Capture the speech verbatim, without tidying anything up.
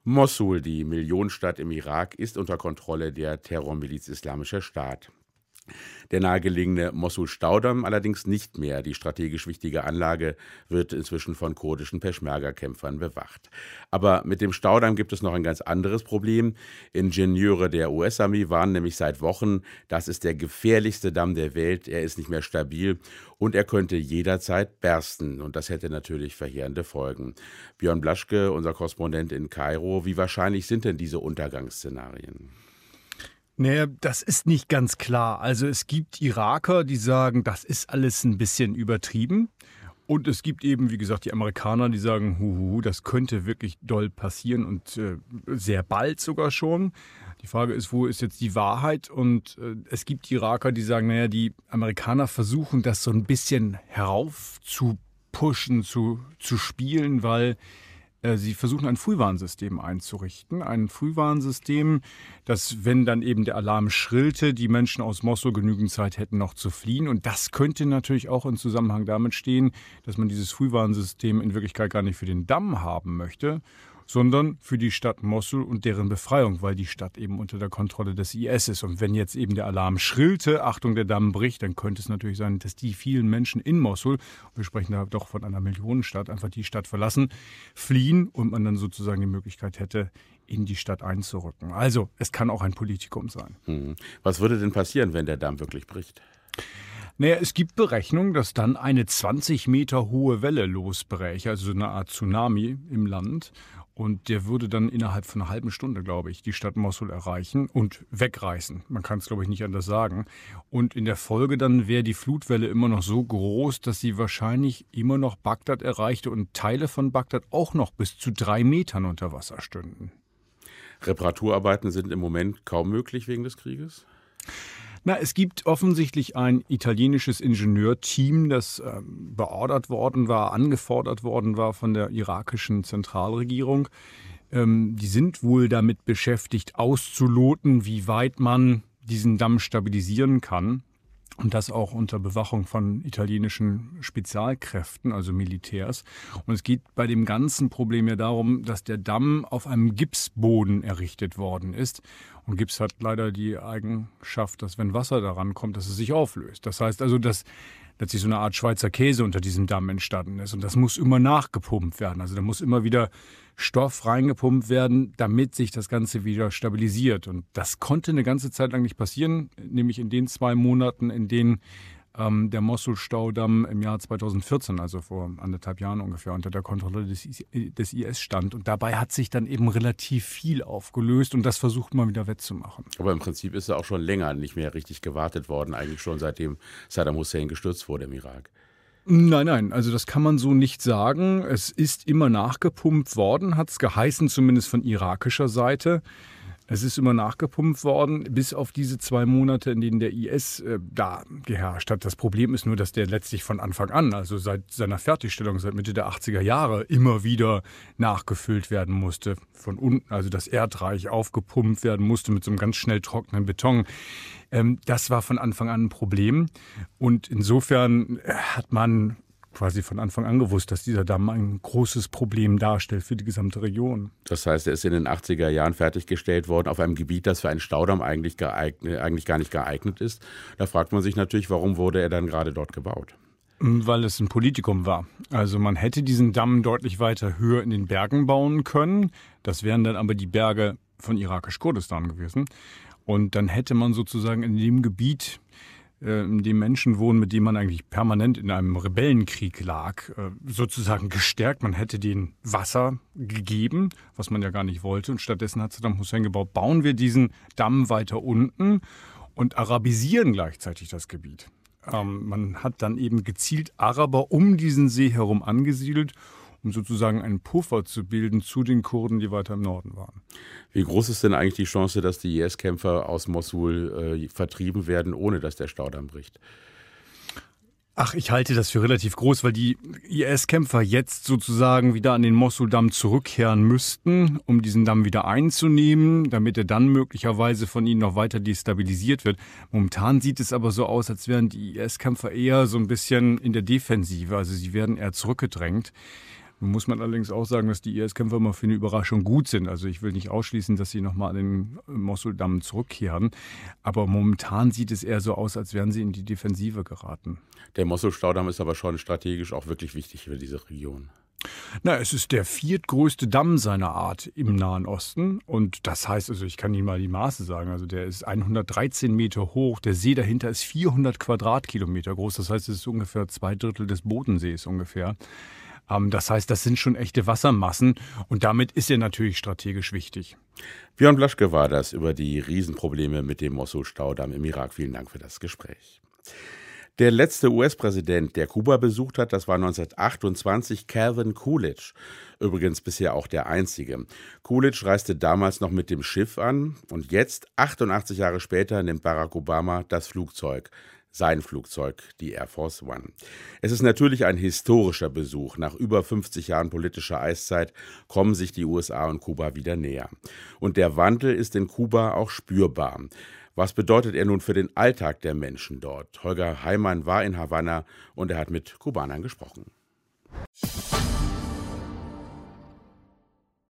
Mossul, die Millionenstadt im Irak, ist unter Kontrolle der Terrormiliz Islamischer Staat. Der nahegelegene Mossul-Staudamm allerdings nicht mehr. Die strategisch wichtige Anlage wird inzwischen von kurdischen Peschmerga-Kämpfern bewacht. Aber mit dem Staudamm gibt es noch ein ganz anderes Problem. Ingenieure der U S-Armee warnen nämlich seit Wochen, das ist der gefährlichste Damm der Welt, er ist nicht mehr stabil und er könnte jederzeit bersten. Und das hätte natürlich verheerende Folgen. Björn Blaschke, unser Korrespondent in Kairo, wie wahrscheinlich sind denn diese Untergangsszenarien? Naja, das ist nicht ganz klar. Also es gibt Iraker, die sagen, das ist alles ein bisschen übertrieben. Und es gibt eben, wie gesagt, die Amerikaner, die sagen, huhu, das könnte wirklich doll passieren und äh, sehr bald sogar schon. Die Frage ist, wo ist jetzt die Wahrheit? Und äh, es gibt Iraker, die sagen, naja, die Amerikaner versuchen das so ein bisschen heraufzupushen, zu, zu spielen, weil sie versuchen, ein Frühwarnsystem einzurichten. Ein Frühwarnsystem, das, wenn dann eben der Alarm schrillte, die Menschen aus Mossul genügend Zeit hätten, noch zu fliehen. Und das könnte natürlich auch im Zusammenhang damit stehen, dass man dieses Frühwarnsystem in Wirklichkeit gar nicht für den Damm haben möchte, sondern für die Stadt Mossul und deren Befreiung, weil die Stadt eben unter der Kontrolle des I S ist. Und wenn jetzt eben der Alarm schrillte, Achtung, der Damm bricht, dann könnte es natürlich sein, dass die vielen Menschen in Mossul, wir sprechen da doch von einer Millionenstadt, einfach die Stadt verlassen, fliehen und man dann sozusagen die Möglichkeit hätte, in die Stadt einzurücken. Also, es kann auch ein Politikum sein. Mhm. Was würde denn passieren, wenn der Damm wirklich bricht? Naja, es gibt Berechnungen, dass dann eine zwanzig Meter hohe Welle losbräche, also so eine Art Tsunami im Land. Und der würde dann innerhalb von einer halben Stunde, glaube ich, die Stadt Mossul erreichen und wegreißen. Man kann es, glaube ich, nicht anders sagen. Und in der Folge dann wäre die Flutwelle immer noch so groß, dass sie wahrscheinlich immer noch Bagdad erreichte und Teile von Bagdad auch noch bis zu drei Metern unter Wasser stünden. Reparaturarbeiten sind im Moment kaum möglich wegen des Krieges? Na, es gibt offensichtlich ein italienisches Ingenieurteam, das äh, beordert worden war, angefordert worden war von der irakischen Zentralregierung. Ähm, die sind wohl damit beschäftigt, auszuloten, wie weit man diesen Damm stabilisieren kann. Und das auch unter Bewachung von italienischen Spezialkräften, also Militärs. Und es geht bei dem ganzen Problem ja darum, dass der Damm auf einem Gipsboden errichtet worden ist. Und Gips hat leider die Eigenschaft, dass wenn Wasser daran kommt, dass es sich auflöst. Das heißt also, dass letztlich so eine Art Schweizer Käse unter diesem Damm entstanden ist. Und das muss immer nachgepumpt werden. Also da muss immer wieder Stoff reingepumpt werden, damit sich das Ganze wieder stabilisiert. Und das konnte eine ganze Zeit lang nicht passieren, nämlich in den zwei Monaten, in denen ähm, der Mossul-Staudamm im Jahr zweitausendvierzehn, also vor anderthalb Jahren ungefähr, unter der Kontrolle des, des I S stand. Und dabei hat sich dann eben relativ viel aufgelöst und das versucht man wieder wettzumachen. Aber im Prinzip ist er auch schon länger nicht mehr richtig gewartet worden, eigentlich schon seitdem Saddam Hussein gestürzt wurde im Irak. Nein, nein, also das kann man so nicht sagen. Es ist immer nachgepumpt worden, hat es geheißen, zumindest von irakischer Seite. Es ist immer nachgepumpt worden, bis auf diese zwei Monate, in denen der I S äh, da geherrscht hat. Das Problem ist nur, dass der letztlich von Anfang an, also seit seiner Fertigstellung, seit Mitte der achtziger Jahre, immer wieder nachgefüllt werden musste. Von unten, also das Erdreich aufgepumpt werden musste mit so einem ganz schnell trockenen Beton. Ähm, das war von Anfang an ein Problem. Und insofern hat man quasi von Anfang an gewusst, dass dieser Damm ein großes Problem darstellt für die gesamte Region. Das heißt, er ist in den achtziger Jahren fertiggestellt worden auf einem Gebiet, das für einen Staudamm eigentlich, geeignet, eigentlich gar nicht geeignet ist. Da fragt man sich natürlich, warum wurde er dann gerade dort gebaut? Weil es ein Politikum war. Also man hätte diesen Damm deutlich weiter höher in den Bergen bauen können. Das wären dann aber die Berge von irakisch-Kurdistan gewesen. Und dann hätte man sozusagen in dem Gebiet, in dem Menschen wohnen, mit dem man eigentlich permanent in einem Rebellenkrieg lag, sozusagen gestärkt. Man hätte denen Wasser gegeben, was man ja gar nicht wollte. Und stattdessen hat Saddam Hussein gebaut, bauen wir diesen Damm weiter unten und arabisieren gleichzeitig das Gebiet. Ähm, man hat dann eben gezielt Araber um diesen See herum angesiedelt, um sozusagen einen Puffer zu bilden zu den Kurden, die weiter im Norden waren. Wie groß ist denn eigentlich die Chance, dass die I S-Kämpfer aus Mossul äh, vertrieben werden, ohne dass der Staudamm bricht? Ach, ich halte das für relativ groß, weil die I S-Kämpfer jetzt sozusagen wieder an den Mossul-Damm zurückkehren müssten, um diesen Damm wieder einzunehmen, damit er dann möglicherweise von ihnen noch weiter destabilisiert wird. Momentan sieht es aber so aus, als wären die I S-Kämpfer eher so ein bisschen in der Defensive, also sie werden eher zurückgedrängt. Nun muss man allerdings auch sagen, dass die I S-Kämpfer mal für eine Überraschung gut sind. Also ich will nicht ausschließen, dass sie nochmal an den Mosul-Damm zurückkehren. Aber momentan sieht es eher so aus, als wären sie in die Defensive geraten. Der Mosul-Staudamm ist aber schon strategisch auch wirklich wichtig für diese Region. Na, es ist der viertgrößte Damm seiner Art im Nahen Osten. Und das heißt, also ich kann Ihnen mal die Maße sagen, also der ist hundertdreizehn Meter hoch, der See dahinter ist vierhundert Quadratkilometer groß. Das heißt, es ist ungefähr zwei Drittel des Bodensees ungefähr. Ähm, das heißt, das sind schon echte Wassermassen und damit ist er natürlich strategisch wichtig. Björn Blaschke war das über die Riesenprobleme mit dem Mosul-Staudamm im Irak. Vielen Dank für das Gespräch. Der letzte U S-Präsident, der Kuba besucht hat, das war neunzehnhundertachtundzwanzig Calvin Coolidge. Übrigens bisher auch der einzige. Coolidge reiste damals noch mit dem Schiff an und jetzt, achtundachtzig Jahre später, nimmt Barack Obama das Flugzeug. Sein Flugzeug, die Air Force One. Es ist natürlich ein historischer Besuch. Nach über fünfzig Jahren politischer Eiszeit kommen sich die U S A und Kuba wieder näher. Und der Wandel ist in Kuba auch spürbar. Was bedeutet er nun für den Alltag der Menschen dort? Holger Heimann war in Havanna und er hat mit Kubanern gesprochen.